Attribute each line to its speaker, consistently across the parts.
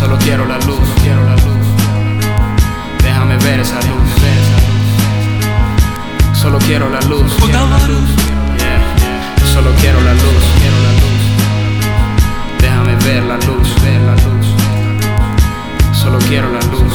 Speaker 1: solo quiero la luz. Déjame ver esa luz. Solo quiero la luz. Solo quiero la luz. Déjame ver la luz. Solo quiero la luz.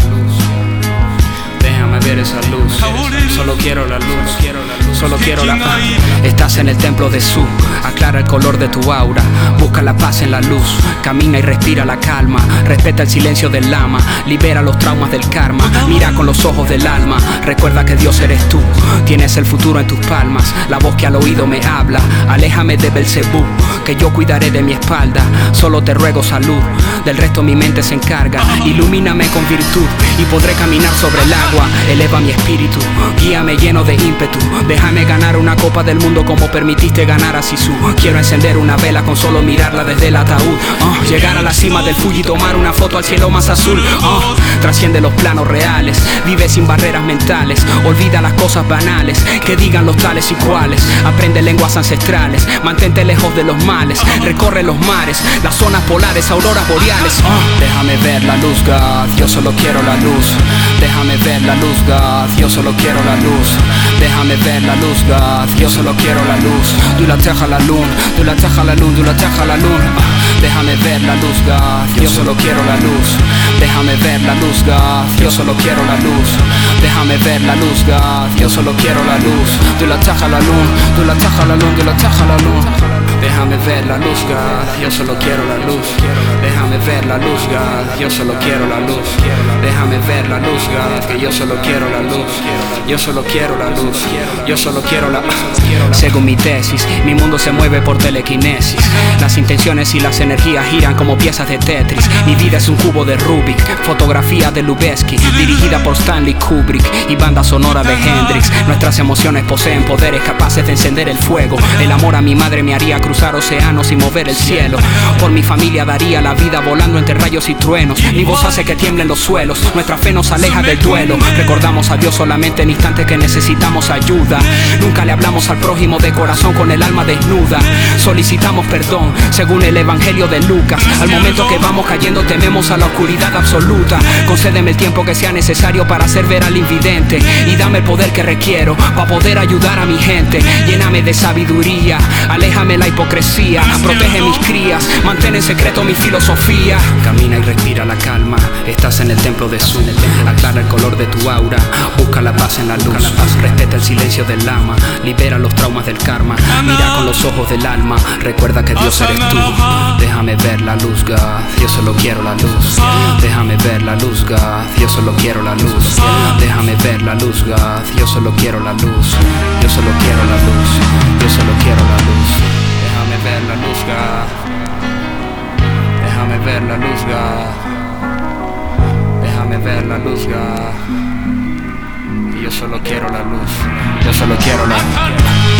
Speaker 1: Déjame ver esa luz. Solo quiero la luz. Solo quiero la paz. Estás en el templo de Su. Aclara el color de tu aura. Busca la paz en la luz. Camina y respira la calma. Respeta el silencio del lama. Libera los traumas del karma. Mira con los ojos del alma. Recuerda que Dios eres tú. Tienes el futuro en tus palmas. La voz que al oído me habla. Aléjame de Belcebú, que yo cuidaré de mi espalda. Solo te ruego salud. Del resto mi mente se encarga. Ilumíname con virtud y podré caminar sobre el agua. Eleva mi espíritu, guíame lleno de ímpetu. Déjame ganar una copa del mundo como permitiste ganar a Sisu. Quiero encender una vela con solo mirarla desde el ataúd. Llegar a la cima del Fuji y tomar una foto al cielo más azul. Trasciende los planos reales, vive sin barreras mentales. Olvida las cosas banales, que digan los tales y cuales. Aprende lenguas ancestrales, mantente lejos de los males. Recorre los mares, las zonas polares, auroras boreales. Déjame ver la luz, God, yo solo quiero la luz. Déjame ver la luz, God, yo solo quiero la luz. Déjame ver la luz, God, yo solo quiero la luz. Du la teja la luz, du la teja la luz, du la teja la luz. Déjame ver la luz, God, yo solo quiero la luz. Déjame ver la luz, God, yo solo quiero la luz. Déjame ver la luz, God, yo solo quiero la luz. Du la teja la luz, du la teja la luz, du la teja la luz. Déjame ver la luz, God, yo solo quiero la luz. Déjame ver la luz, God, yo solo quiero la luz. Déjame ver la luz, God, que yo solo quiero la luz. Yo solo quiero la luz, yo solo quiero la... Según mi tesis, mi mundo se mueve por telequinesis. Las intenciones y las energías giran como piezas de Tetris. Mi vida es un cubo de Rubik, fotografía de Lubeski, dirigida por Stanley Kubrick y banda sonora de Hendrix. Nuestras emociones poseen poderes capaces de encender el fuego. El amor a mi madre me haría cruzar océanos y mover el cielo. Por mi familia daría la vida volando entre rayos y truenos. Mi voz hace que tiemblen los suelos. Nuestra fe nos aleja del duelo. Recordamos a Dios solamente en instantes que necesitamos ayuda. Nunca le hablamos al prójimo de corazón con el alma desnuda. Solicitamos perdón según el evangelio de Lucas. Al momento que vamos cayendo tememos a la oscuridad absoluta. Concédeme el tiempo que sea necesario para hacer ver al invidente. Y dame el poder que requiero para poder ayudar a mi gente. Lléname de sabiduría, aléjame la hipocresía. Protege mis crías, mantén en secreto mi filosofía. Camina y respira la calma, estás en el templo de Su. Aclara el color de tu aura, busca la paz en la luz. Respeta el silencio del lama, libera los traumas del karma. Mira con los ojos del alma, recuerda que Dios eres tú. Déjame ver la luz, God, yo solo quiero la luz. Déjame ver la luz, God, yo solo quiero la luz. Déjame ver la luz, God, yo solo quiero la luz. Yo solo quiero la luz, yo solo quiero la luz. Déjame ver la luz, God. Déjame ver la luz, God. Déjame ver la luz, God. Yo solo quiero la luz. Yo solo quiero la luz.